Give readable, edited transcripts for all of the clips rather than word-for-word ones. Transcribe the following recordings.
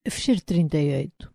Fecheiro 38.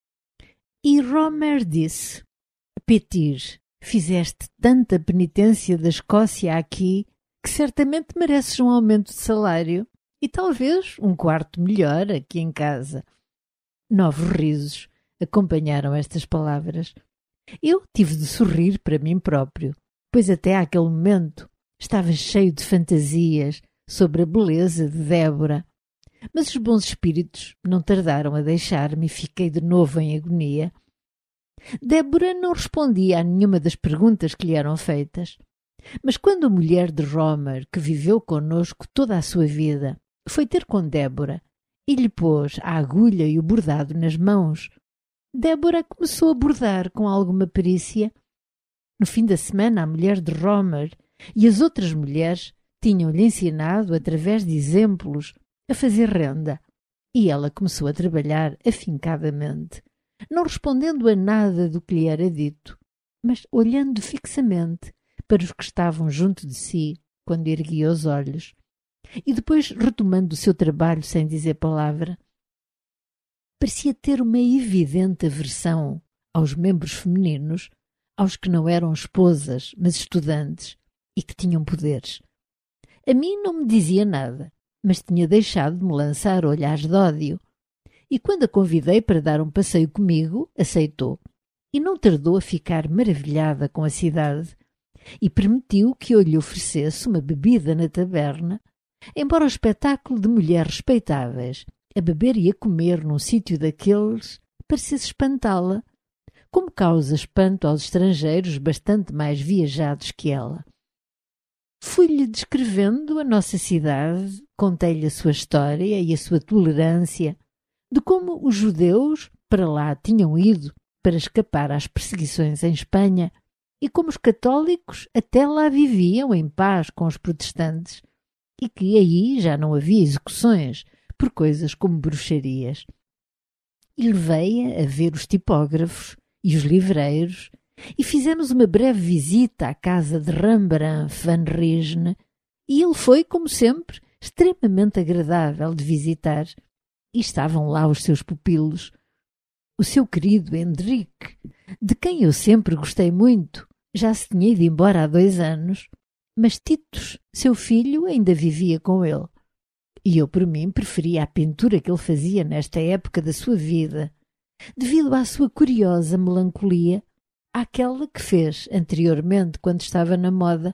E Romer disse: Petir, fizeste tanta penitência da Escócia aqui que certamente mereces um aumento de salário e talvez um quarto melhor aqui em casa. Novos risos acompanharam estas palavras. Eu tive de sorrir para mim próprio, pois até àquele momento estava cheio de fantasias sobre a beleza de Débora. Mas os bons espíritos não tardaram a deixar-me e fiquei de novo em agonia. Débora não respondia a nenhuma das perguntas que lhe eram feitas. Mas quando a mulher de Romer, que viveu conosco toda a sua vida, foi ter com Débora e lhe pôs a agulha e o bordado nas mãos, Débora começou a bordar com alguma perícia. No fim da semana, a mulher de Romer e as outras mulheres tinham-lhe ensinado, através de exemplos, a fazer renda, e ela começou a trabalhar afincadamente, não respondendo a nada do que lhe era dito, mas olhando fixamente para os que estavam junto de si quando erguia os olhos, e depois retomando o seu trabalho sem dizer palavra. Parecia ter uma evidente aversão aos membros femininos, aos que não eram esposas, mas estudantes, e que tinham poderes. A mim não me dizia nada, mas tinha deixado de me lançar olhares de ódio. E quando a convidei para dar um passeio comigo, aceitou. E não tardou a ficar maravilhada com a cidade. E permitiu que eu lhe oferecesse uma bebida na taberna, embora o espetáculo de mulheres respeitáveis, a beber e a comer num sítio daqueles, parecesse espantá-la, como causa espanto aos estrangeiros bastante mais viajados que ela. Fui-lhe descrevendo a nossa cidade, contei-lhe a sua história e a sua tolerância, de como os judeus para lá tinham ido para escapar às perseguições em Espanha e como os católicos até lá viviam em paz com os protestantes e que aí já não havia execuções por coisas como bruxarias. E levei-a a ver os tipógrafos e os livreiros e fizemos uma breve visita à casa de Rembrandt van Rijn e ele foi, como sempre, extremamente agradável de visitar. E estavam lá os seus pupilos. O seu querido Henrique, de quem eu sempre gostei muito, já se tinha ido embora há 2 anos, mas Titus, seu filho, ainda vivia com ele. E eu, por mim, preferia a pintura que ele fazia nesta época da sua vida, devido à sua curiosa melancolia, àquela que fez anteriormente quando estava na moda.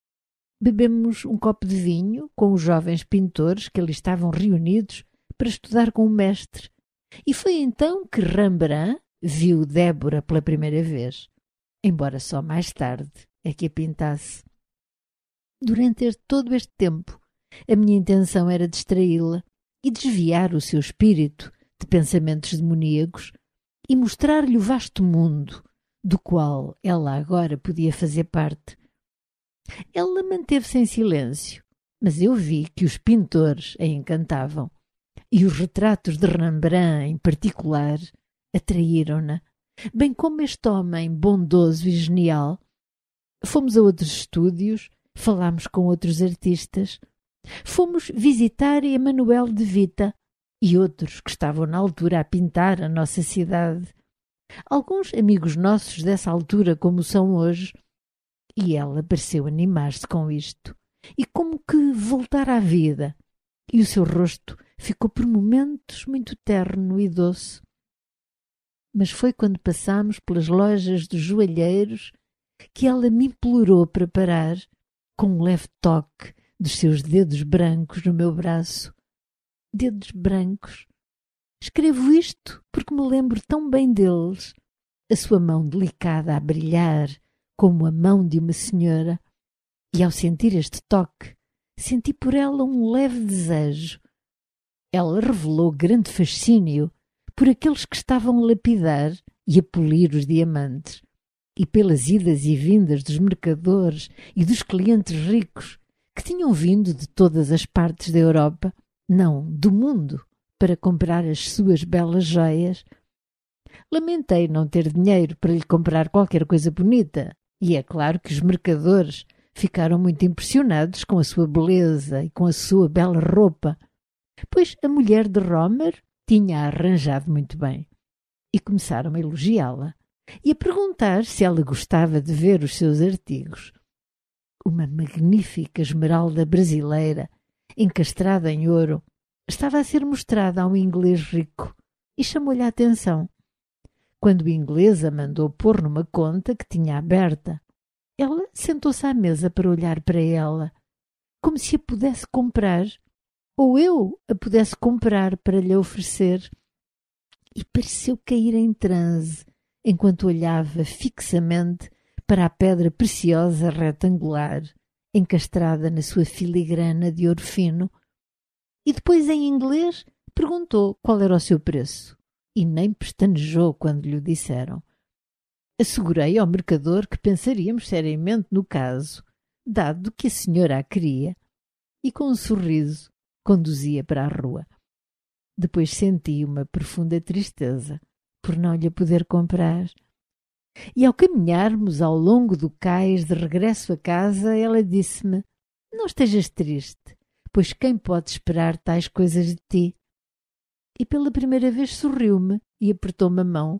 Bebemos um copo de vinho com os jovens pintores que ali estavam reunidos para estudar com o mestre, e foi então que Rembrandt viu Débora pela primeira vez, embora só mais tarde é que a pintasse. Durante todo este tempo, a minha intenção era distraí-la e desviar o seu espírito de pensamentos demoníacos e mostrar-lhe o vasto mundo do qual ela agora podia fazer parte. Ela manteve-se em silêncio, mas eu vi que os pintores a encantavam e os retratos de Rembrandt, em particular, atraíram-na, bem como este homem bondoso e genial. Fomos a outros estúdios, falámos com outros artistas, fomos visitar Emanuel de Vita e outros que estavam na altura a pintar a nossa cidade. Alguns amigos nossos dessa altura como são hoje, e ela pareceu animar-se com isto, e como que voltar à vida, e o seu rosto ficou por momentos muito terno e doce. Mas foi quando passámos pelas lojas dos joalheiros que ela me implorou para parar, com um leve toque dos seus dedos brancos no meu braço. Dedos brancos. Escrevo isto porque me lembro tão bem deles. A sua mão delicada a brilhar como a mão de uma senhora. E ao sentir este toque, senti por ela um leve desejo. Ela revelou grande fascínio por aqueles que estavam a lapidar e a polir os diamantes, e pelas idas e vindas dos mercadores e dos clientes ricos que tinham vindo de todas as partes da Europa, não, do mundo, para comprar as suas belas joias. Lamentei não ter dinheiro para lhe comprar qualquer coisa bonita, e é claro que os mercadores ficaram muito impressionados com a sua beleza e com a sua bela roupa, pois a mulher de Romer tinha arranjado muito bem. E começaram a elogiá-la e a perguntar se ela gostava de ver os seus artigos. Uma magnífica esmeralda brasileira, encastrada em ouro, estava a ser mostrada a um inglês rico e chamou-lhe a atenção. Quando o inglês a mandou pôr numa conta que tinha aberta, ela sentou-se à mesa para olhar para ela, como se a pudesse comprar, ou eu a pudesse comprar para lhe oferecer, e pareceu cair em transe enquanto olhava fixamente para a pedra preciosa retangular, encastrada na sua filigrana de ouro fino, e depois, em inglês, perguntou qual era o seu preço, e nem pestanejou quando lhe o disseram. Assegurei ao mercador que pensaríamos seriamente no caso, dado que a senhora a queria, e com um sorriso conduzia para a rua. Depois senti uma profunda tristeza por não lhe poder comprar. E ao caminharmos ao longo do cais de regresso a casa, ela disse-me: "Não estejas triste, pois quem pode esperar tais coisas de ti?" E pela primeira vez sorriu-me e apertou-me a mão.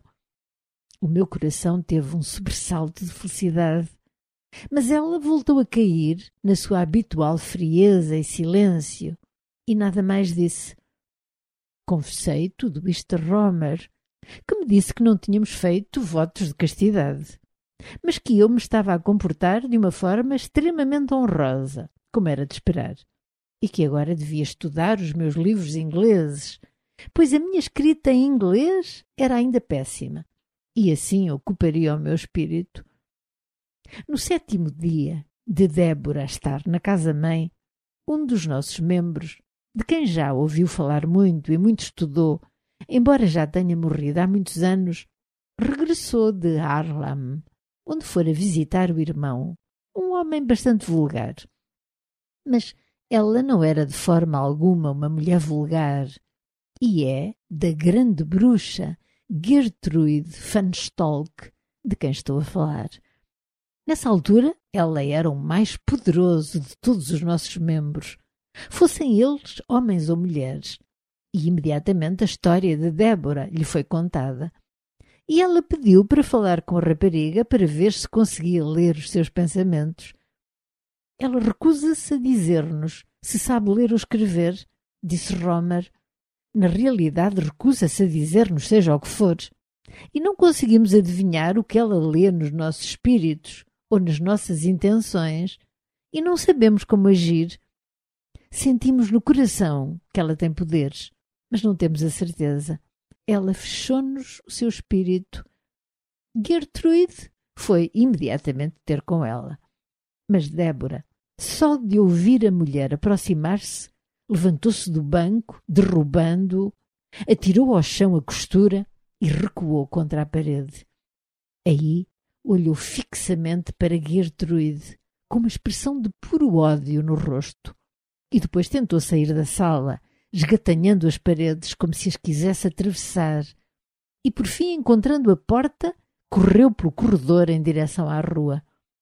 O meu coração teve um sobressalto de felicidade, mas ela voltou a cair na sua habitual frieza e silêncio, e nada mais disse. Confessei tudo isto a Romer, que me disse que não tínhamos feito votos de castidade, mas que eu me estava a comportar de uma forma extremamente honrosa, como era de esperar, e que agora devia estudar os meus livros ingleses, pois a minha escrita em inglês era ainda péssima, e assim ocuparia o meu espírito. No 7º dia de Débora estar na casa-mãe, um dos nossos membros, de quem já ouviu falar muito e muito estudou, embora já tenha morrido há muitos anos, regressou de Haarlem, onde fora visitar o irmão, um homem bastante vulgar. Mas ela não era de forma alguma uma mulher vulgar, e é da grande bruxa Gertrude van Stolk de quem estou a falar. Nessa altura, ela era o mais poderoso de todos os nossos membros, fossem eles homens ou mulheres, e imediatamente a história de Débora lhe foi contada. E ela pediu para falar com a rapariga para ver se conseguia ler os seus pensamentos. Ela recusa-se a dizer-nos se sabe ler ou escrever, disse Romer. Na realidade, recusa-se a dizer-nos seja o que for, e não conseguimos adivinhar o que ela lê nos nossos espíritos ou nas nossas intenções, e não sabemos como agir. Sentimos no coração que ela tem poderes, mas não temos a certeza. Ela fechou-nos o seu espírito. Gertrude foi imediatamente ter com ela. Mas Débora, só de ouvir a mulher aproximar-se, levantou-se do banco, derrubando-o, atirou ao chão a costura e recuou contra a parede. Aí olhou fixamente para Gertrude, com uma expressão de puro ódio no rosto, e depois tentou sair da sala, esgatanhando as paredes como se as quisesse atravessar, e por fim, encontrando a porta, correu pelo corredor em direção à rua.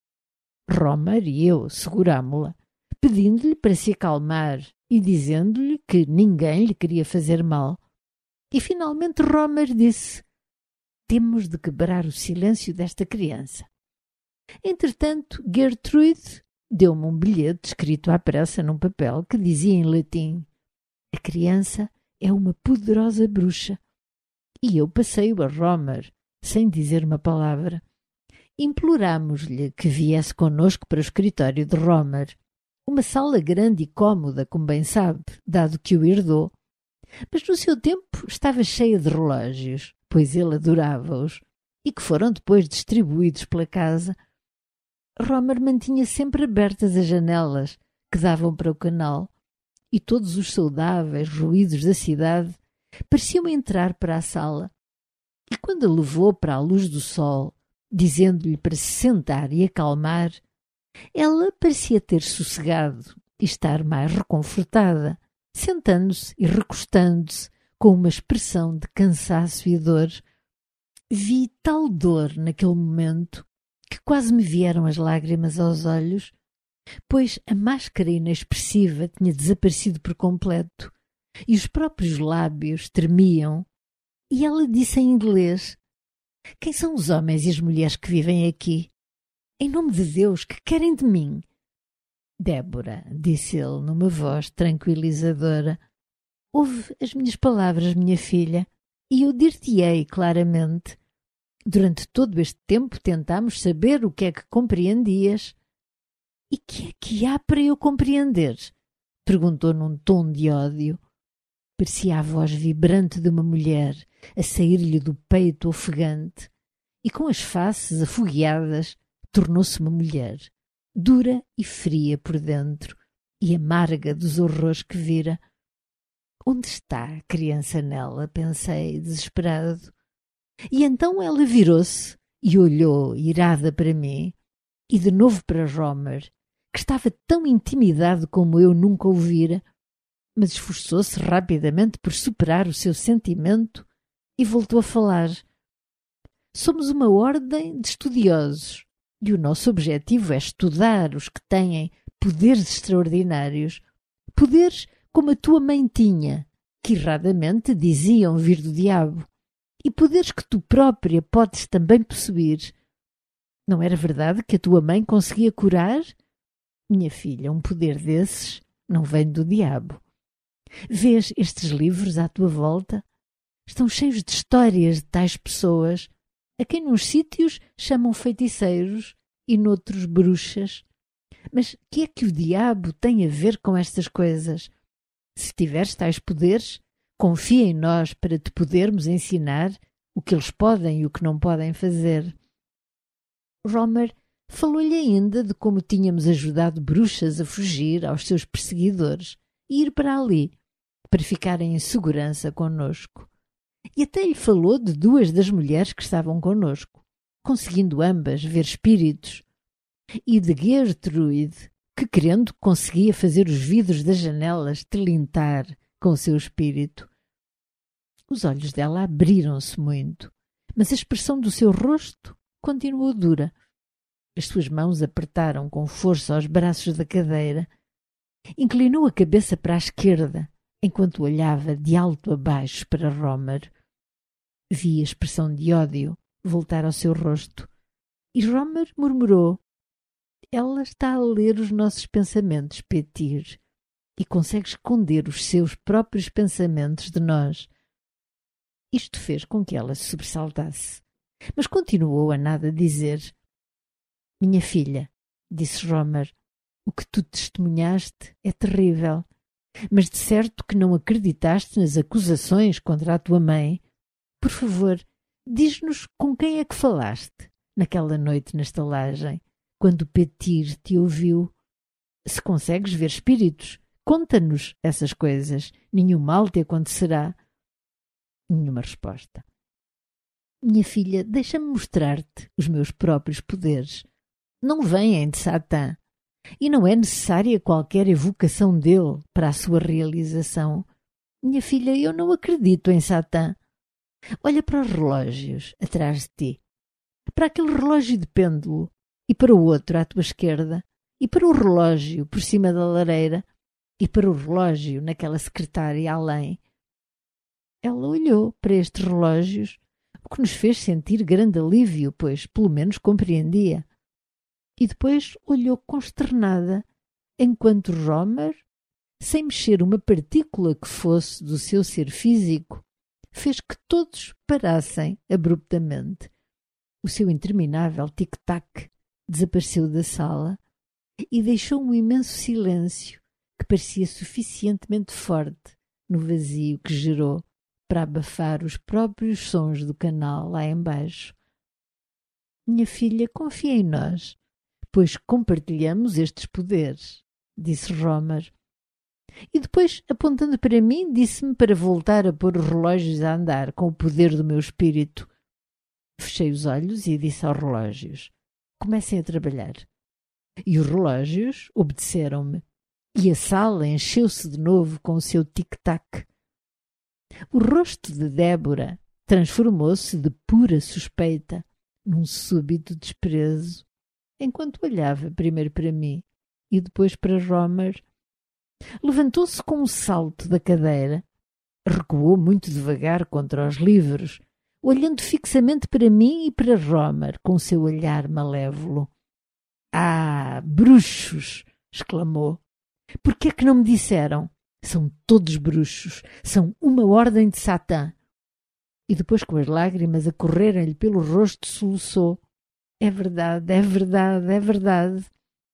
Romer e eu segurámo-la, pedindo-lhe para se acalmar e dizendo-lhe que ninguém lhe queria fazer mal. E finalmente Romer disse: "Temos de quebrar o silêncio desta criança." Entretanto, Gertrude deu-me um bilhete escrito à pressa num papel que dizia em latim: "A criança é uma poderosa bruxa." E eu passei-o a Romer, sem dizer uma palavra. Implorámos-lhe que viesse connosco para o escritório de Romer, uma sala grande e cômoda, como bem sabe, dado que o herdou. Mas no seu tempo estava cheia de relógios, pois ele adorava-os, e que foram depois distribuídos pela casa. Romer mantinha sempre abertas as janelas que davam para o canal, e todos os saudáveis ruídos da cidade pareciam entrar para a sala. E quando a levou para a luz do sol, dizendo-lhe para se sentar e acalmar, ela parecia ter sossegado e estar mais reconfortada, sentando-se e recostando-se com uma expressão de cansaço e dor. Vi tal dor naquele momento que quase me vieram as lágrimas aos olhos, pois a máscara inexpressiva tinha desaparecido por completo e os próprios lábios tremiam, e ela disse em inglês: "Quem são os homens e as mulheres que vivem aqui? Em nome de Deus, que querem de mim?" "Débora", disse ele numa voz tranquilizadora, "ouve as minhas palavras, minha filha, e eu dir-te-ei claramente. Durante todo este tempo tentámos saber o que é que compreendias." "E que é que há para eu compreender?" perguntou num tom de ódio. Parecia a voz vibrante de uma mulher a sair-lhe do peito ofegante, e com as faces afogueadas tornou-se uma mulher, dura e fria por dentro, e amarga dos horrores que vira. "Onde está a criança nela?" pensei, desesperado. E então ela virou-se e olhou irada para mim, e de novo para Romer, que estava tão intimidado como eu nunca o vira, mas esforçou-se rapidamente por superar o seu sentimento e voltou a falar. "Somos uma ordem de estudiosos, e o nosso objetivo é estudar os que têm poderes extraordinários, poderes como a tua mãe tinha, que erradamente diziam vir do diabo, e poderes que tu própria podes também possuir. Não era verdade que a tua mãe conseguia curar? Minha filha, um poder desses não vem do diabo. Vês estes livros à tua volta? Estão cheios de histórias de tais pessoas, a quem nos sítios chamam feiticeiros e noutros bruxas. Mas que é que o diabo tem a ver com estas coisas? Se tiveres tais poderes, confia em nós para te podermos ensinar o que eles podem e o que não podem fazer." Romer falou-lhe ainda de como tínhamos ajudado bruxas a fugir aos seus perseguidores e ir para ali, para ficarem em segurança conosco. E até lhe falou de duas das mulheres que estavam conosco, conseguindo ambas ver espíritos, e de Gertrude, que, crendo, conseguia fazer os vidros das janelas tilintar com o seu espírito. Os olhos dela abriram-se muito, mas a expressão do seu rosto continuou dura. As suas mãos apertaram com força aos braços da cadeira. Inclinou a cabeça para a esquerda, enquanto olhava de alto a baixo para Romer. Vi a expressão de ódio voltar ao seu rosto, e Romer murmurou: "Ela está a ler os nossos pensamentos, Petir, e consegue esconder os seus próprios pensamentos de nós." Isto fez com que ela se sobressaltasse, mas continuou a nada dizer. "Minha filha", disse Romer, "o que tu testemunhaste é terrível, mas de certo que não acreditaste nas acusações contra a tua mãe. Por favor, diz-nos com quem é que falaste naquela noite na estalagem, quando Petir te ouviu. Se consegues ver espíritos, conta-nos essas coisas. Nenhum mal te acontecerá." Nenhuma resposta. "Minha filha, deixa-me mostrar-te os meus próprios poderes. Não vêm de Satã, e não é necessária qualquer evocação dele para a sua realização. Minha filha, eu não acredito em Satã. Olha para os relógios atrás de ti, para aquele relógio de pêndulo, e para o outro à tua esquerda, e para o relógio por cima da lareira, e para o relógio naquela secretária além." Ela olhou para estes relógios, o que nos fez sentir grande alívio, pois pelo menos compreendia. E depois olhou consternada, enquanto Romer, sem mexer uma partícula que fosse do seu ser físico, fez que todos parassem abruptamente. O seu interminável tic-tac desapareceu da sala e deixou um imenso silêncio que parecia suficientemente forte no vazio que gerou para abafar os próprios sons do canal lá embaixo. "Minha filha, confia em nós, pois compartilhamos estes poderes", disse Romer. E depois, apontando para mim, disse-me para voltar a pôr os relógios a andar com o poder do meu espírito. Fechei os olhos e disse aos relógios: "Comecem a trabalhar." E os relógios obedeceram-me, e a sala encheu-se de novo com o seu tic-tac. O rosto de Débora transformou-se de pura suspeita num súbito desprezo, enquanto olhava primeiro para mim e depois para Romer. Levantou-se com um salto da cadeira, recuou muito devagar contra os livros, olhando fixamente para mim e para Romer com o seu olhar malévolo. "Ah, bruxos!" exclamou. "Por que é que não me disseram? São todos bruxos, são uma ordem de Satã." E depois, com as lágrimas a correrem-lhe pelo rosto, soluçou: "É verdade, é verdade, é verdade."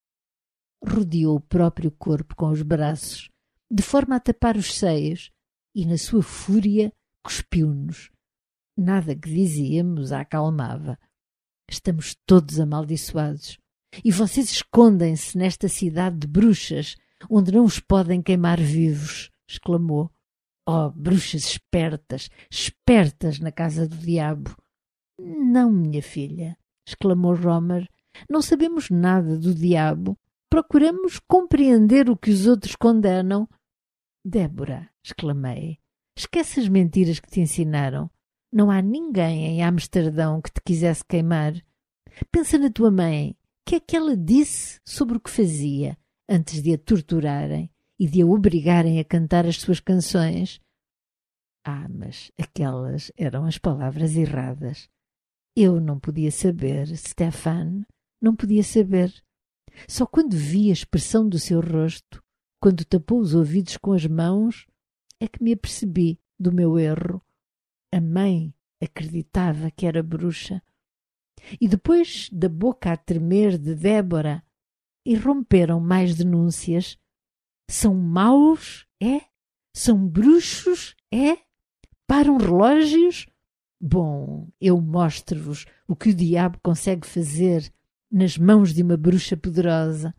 Rodeou o próprio corpo com os braços, de forma a tapar os seios, e na sua fúria cuspiu-nos. Nada que dizíamos a acalmava. "Estamos todos amaldiçoados. E vocês escondem-se nesta cidade de bruxas, onde não os podem queimar vivos", exclamou. "Oh, bruxas espertas, espertas na casa do diabo." "Não, minha filha", exclamou Romer, "não sabemos nada do diabo. Procuramos compreender o que os outros condenam." "Débora", exclamei, "esquece as mentiras que te ensinaram. Não há ninguém em Amsterdão que te quisesse queimar. Pensa na tua mãe. Que é que ela disse sobre o que fazia antes de a torturarem e de a obrigarem a cantar as suas canções?" "Ah, mas aquelas eram as palavras erradas. Eu não podia saber, Stefan, não podia saber. Só quando vi a expressão do seu rosto, quando tapou os ouvidos com as mãos, é que me apercebi do meu erro. A mãe acreditava que era bruxa." E depois da boca a tremer de Débora, irromperam mais denúncias. "São maus? É? São bruxos? É? Param relógios? Bom, eu mostro-vos o que o diabo consegue fazer nas mãos de uma bruxa poderosa."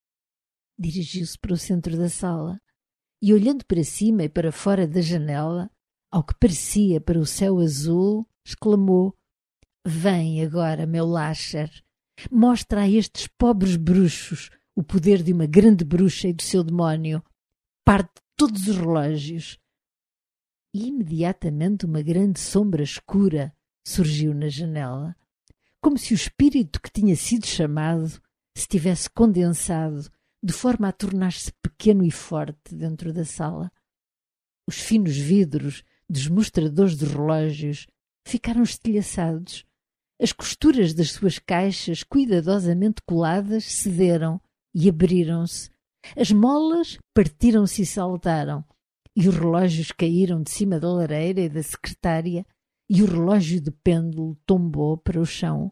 Dirigiu-se para o centro da sala e, olhando para cima e para fora da janela, ao que parecia para o céu azul, exclamou: "Vem agora, meu Lasher, mostra a estes pobres bruxos o poder de uma grande bruxa e do seu demónio. Parte todos os relógios." E imediatamente uma grande sombra escura surgiu na janela, como se o espírito que tinha sido chamado se tivesse condensado de forma a tornar-se pequeno e forte dentro da sala. Os finos vidros dos mostradores de relógios ficaram estilhaçados. As costuras das suas caixas, cuidadosamente coladas, cederam e abriram-se. As molas partiram-se e saltaram, e os relógios caíram de cima da lareira e da secretária, e o relógio de pêndulo tombou para o chão.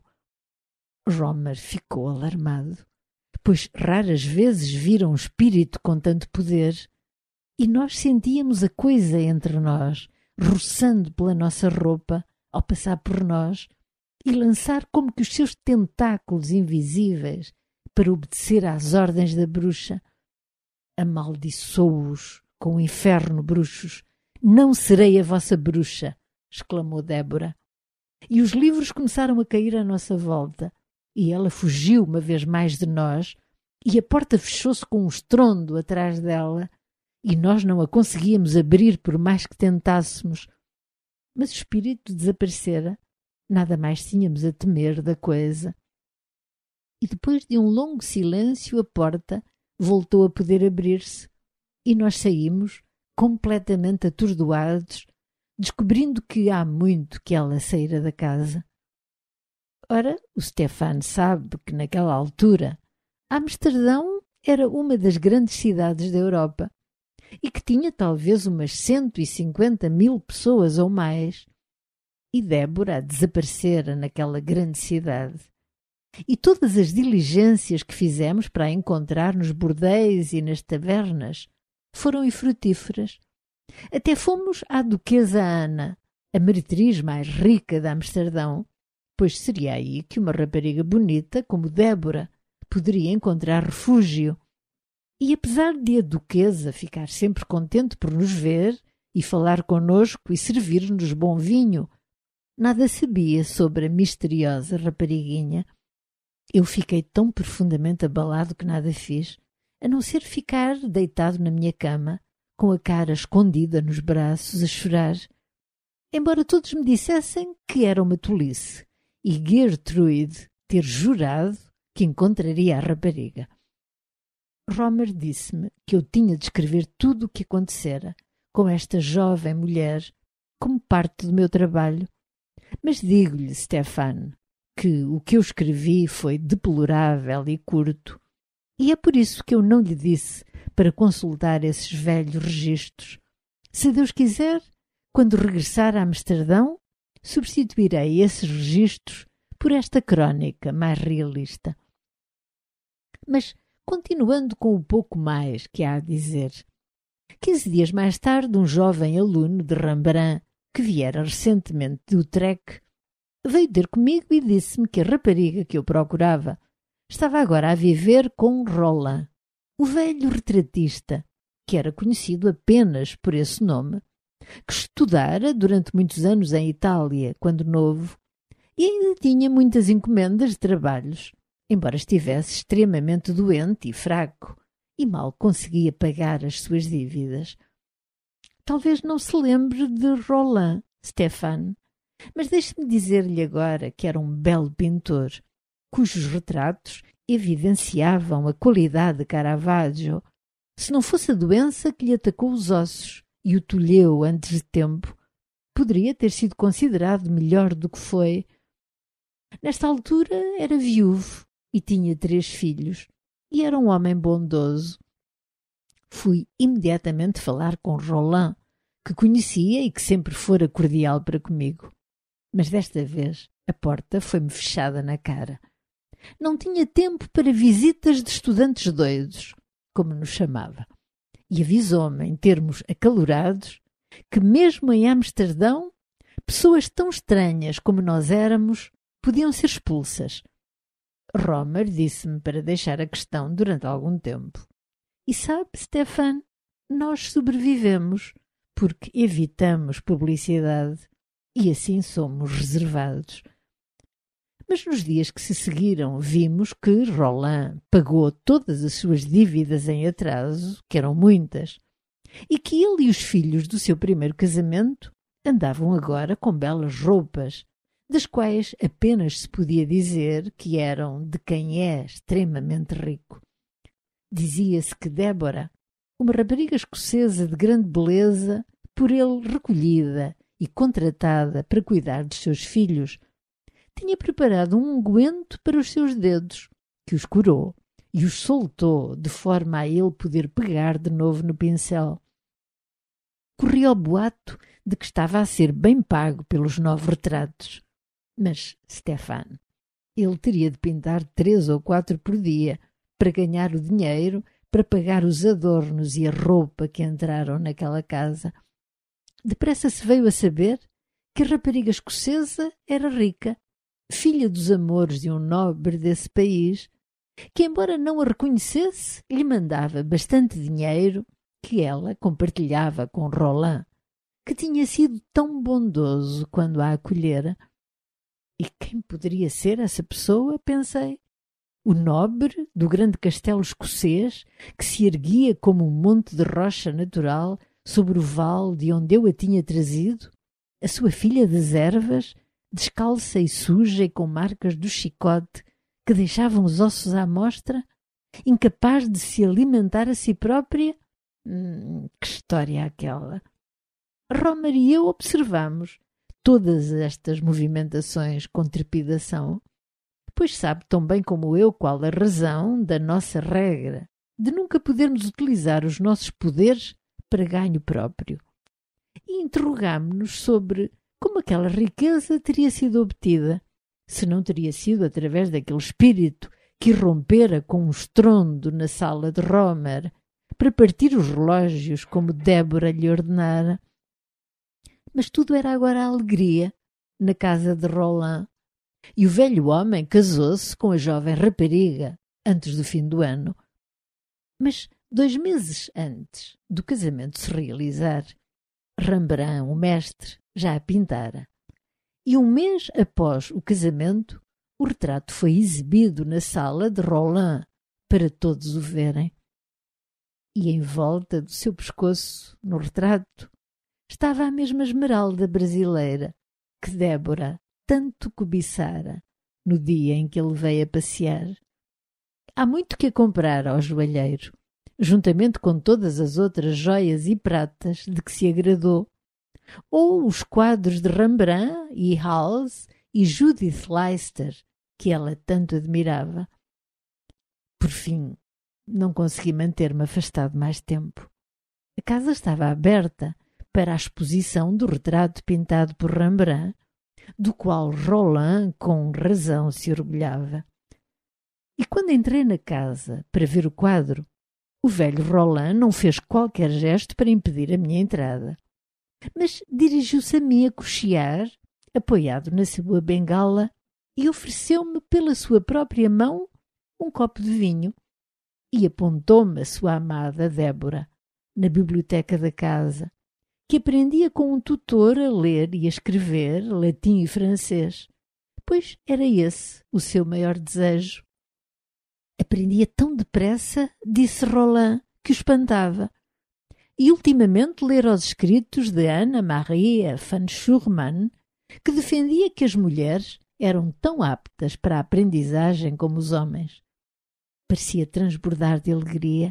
Romer ficou alarmado, pois raras vezes vira um espírito com tanto poder, e nós sentíamos a coisa entre nós, roçando pela nossa roupa ao passar por nós, e lançar como que os seus tentáculos invisíveis para obedecer às ordens da bruxa. "Amaldiçoo-os com o inferno, bruxos! Não serei a vossa bruxa!" exclamou Débora. E os livros começaram a cair à nossa volta, e ela fugiu uma vez mais de nós, e a porta fechou-se com um estrondo atrás dela, e nós não a conseguíamos abrir por mais que tentássemos. Mas o espírito desaparecera. Nada mais tínhamos a temer da coisa. E depois de um longo silêncio, a porta voltou a poder abrir-se, e nós saímos, completamente atordoados, descobrindo que há muito que ela saíra da casa. Ora, o Stefan sabe que naquela altura Amsterdão era uma das grandes cidades da Europa e que tinha talvez umas 150.000 pessoas ou mais. E Débora desaparecera naquela grande cidade. E todas as diligências que fizemos para a encontrar nos bordéis e nas tavernas foram infrutíferas. Até fomos à Duquesa Ana, a meretriz mais rica de Amsterdão, pois seria aí que uma rapariga bonita como Débora poderia encontrar refúgio. E apesar de a Duquesa ficar sempre contente por nos ver e falar connosco e servir-nos bom vinho, nada sabia sobre a misteriosa rapariguinha. Eu fiquei tão profundamente abalado que nada fiz, a não ser ficar deitado na minha cama, com a cara escondida nos braços, a chorar, embora todos me dissessem que era uma tolice, e Gertrude ter jurado que encontraria a rapariga. Romer disse-me que eu tinha de escrever tudo o que acontecera com esta jovem mulher como parte do meu trabalho. Mas digo-lhe, Stefan, que o que eu escrevi foi deplorável e curto, e é por isso que eu não lhe disse para consultar esses velhos registros. Se Deus quiser, quando regressar a Amsterdão, substituirei esses registros por esta crónica mais realista. Mas, continuando com o pouco mais que há a dizer, 15 dias mais tarde, um jovem aluno de Rembrandt, que viera recentemente de Utrecht, veio ter comigo e disse-me que a rapariga que eu procurava estava agora a viver com Roland, o velho retratista, que era conhecido apenas por esse nome, que estudara durante muitos anos em Itália, quando novo, e ainda tinha muitas encomendas de trabalhos, embora estivesse extremamente doente e fraco, e mal conseguia pagar as suas dívidas. Talvez não se lembre de Roland, Stefan, mas deixe-me dizer-lhe agora que era um belo pintor, cujos retratos evidenciavam a qualidade de Caravaggio. Se não fosse a doença que lhe atacou os ossos e o tolheu antes de tempo, poderia ter sido considerado melhor do que foi. Nesta altura era viúvo e tinha 3 filhos, e era um homem bondoso. Fui imediatamente falar com Roland, que conhecia e que sempre fora cordial para comigo. Mas desta vez a porta foi-me fechada na cara. Não tinha tempo para visitas de estudantes doidos, como nos chamava, e avisou-me, em termos acalorados, que mesmo em Amsterdão, pessoas tão estranhas como nós éramos podiam ser expulsas. Romer disse-me para deixar a questão durante algum tempo. E sabe, Stefan, nós sobrevivemos porque evitamos publicidade e assim somos reservados. Mas nos dias que se seguiram vimos que Roland pagou todas as suas dívidas em atraso, que eram muitas, e que ele e os filhos do seu primeiro casamento andavam agora com belas roupas, das quais apenas se podia dizer que eram de quem é extremamente rico. Dizia-se que Débora, uma rapariga escocesa de grande beleza, por ele recolhida e contratada para cuidar dos seus filhos, tinha preparado um unguento para os seus dedos, que os curou e os soltou de forma a ele poder pegar de novo no pincel. Corria o boato de que estava a ser bem pago pelos 9 retratos. Mas, Stefan, ele teria de pintar 3 ou 4 por dia para ganhar o dinheiro para pagar os adornos e a roupa que entraram naquela casa. Depressa se veio a saber que a rapariga escocesa era rica, filha dos amores de um nobre desse país, que, embora não a reconhecesse, lhe mandava bastante dinheiro que ela compartilhava com Roland, que tinha sido tão bondoso quando a acolhera. E quem poderia ser essa pessoa, pensei? O nobre do grande castelo escocês que se erguia como um monte de rocha natural sobre o vale de onde eu a tinha trazido? A sua filha das ervas, descalça e suja e com marcas do chicote que deixavam os ossos à mostra? Incapaz de se alimentar a si própria? Que história aquela! Romer e eu observamos todas estas movimentações com trepidação, pois sabe tão bem como eu qual a razão da nossa regra de nunca podermos utilizar os nossos poderes para ganho próprio. E interrogámo-nos sobre como aquela riqueza teria sido obtida, se não teria sido através daquele espírito que irrompera com um estrondo na sala de Romer para partir os relógios como Débora lhe ordenara. Mas tudo era agora alegria na casa de Roland, e o velho homem casou-se com a jovem rapariga antes do fim do ano. Mas 2 meses antes do casamento se realizar, Rembrandt, o mestre, já a pintara. E 1 mês após o casamento, o retrato foi exibido na sala de Roland para todos o verem. E em volta do seu pescoço, no retrato, estava a mesma esmeralda brasileira que Débora tanto cobiçara no dia em que ele veio a passear. Há muito que a comprar ao joalheiro, juntamente com todas as outras joias e pratas de que se agradou, ou os quadros de Rembrandt e Hals e Judith Leister, que ela tanto admirava. Por fim, não consegui manter-me afastado mais tempo. A casa estava aberta para a exposição do retrato pintado por Rembrandt, do qual Roland com razão se orgulhava. E quando entrei na casa para ver o quadro, o velho Roland não fez qualquer gesto para impedir a minha entrada, mas dirigiu-se a mim a coxear, apoiado na sua bengala, e ofereceu-me pela sua própria mão um copo de vinho e apontou-me a sua amada Débora, na biblioteca da casa, que aprendia com um tutor a ler e a escrever latim e francês, pois era esse o seu maior desejo. Aprendia tão depressa, disse Roland, que o espantava. E ultimamente ler os escritos de Anna Maria van Schurman, que defendia que as mulheres eram tão aptas para a aprendizagem como os homens. Parecia transbordar de alegria.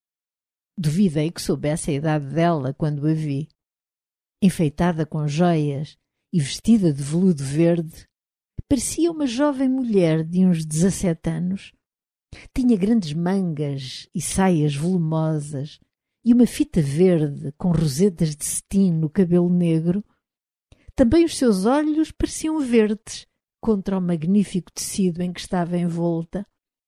Duvidei que soubesse a idade dela quando a vi. Enfeitada com joias e vestida de veludo verde, parecia uma jovem mulher de uns 17 anos. Tinha grandes mangas e saias volumosas e uma fita verde com rosetas de cetim no cabelo negro. Também os seus olhos pareciam verdes contra o magnífico tecido em que estava envolta.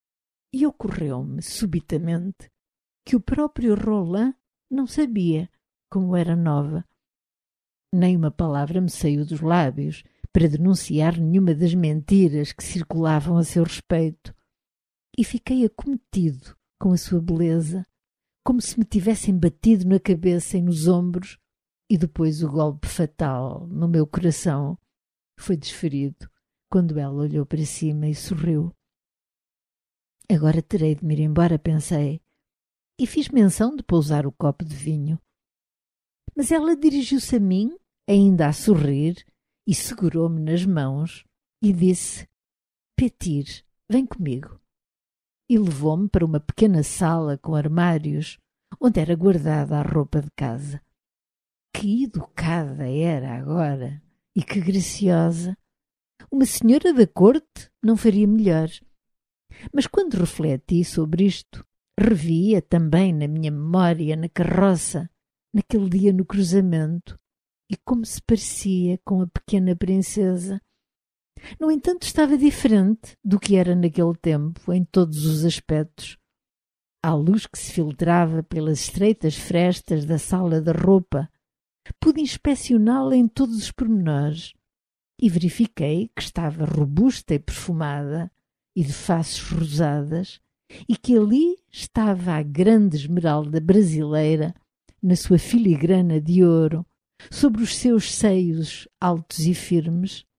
E ocorreu-me subitamente que o próprio Roland não sabia como era nova. Nem uma palavra me saiu dos lábios para denunciar nenhuma das mentiras que circulavam a seu respeito. E fiquei acometido com a sua beleza, como se me tivessem batido na cabeça e nos ombros, e depois o golpe fatal no meu coração foi desferido quando ela olhou para cima e sorriu. Agora terei de me ir embora, pensei, e fiz menção de pousar o copo de vinho. Mas ela dirigiu-se a mim, ainda a sorrir, e segurou-me nas mãos e disse: Petir, vem comigo. E levou-me para uma pequena sala com armários, onde era guardada a roupa de casa. Que educada era agora e que graciosa! Uma senhora da corte não faria melhor. Mas quando refleti sobre isto, revia também na minha memória, na carroça, naquele dia no cruzamento, e como se parecia com a pequena princesa. No entanto, estava diferente do que era naquele tempo, em todos os aspectos. À luz que se filtrava pelas estreitas frestas da sala da roupa, pude inspecioná-la em todos os pormenores e verifiquei que estava robusta e perfumada e de faces rosadas e que ali estava a grande esmeralda brasileira na sua filigrana de ouro, sobre os seus seios altos e firmes,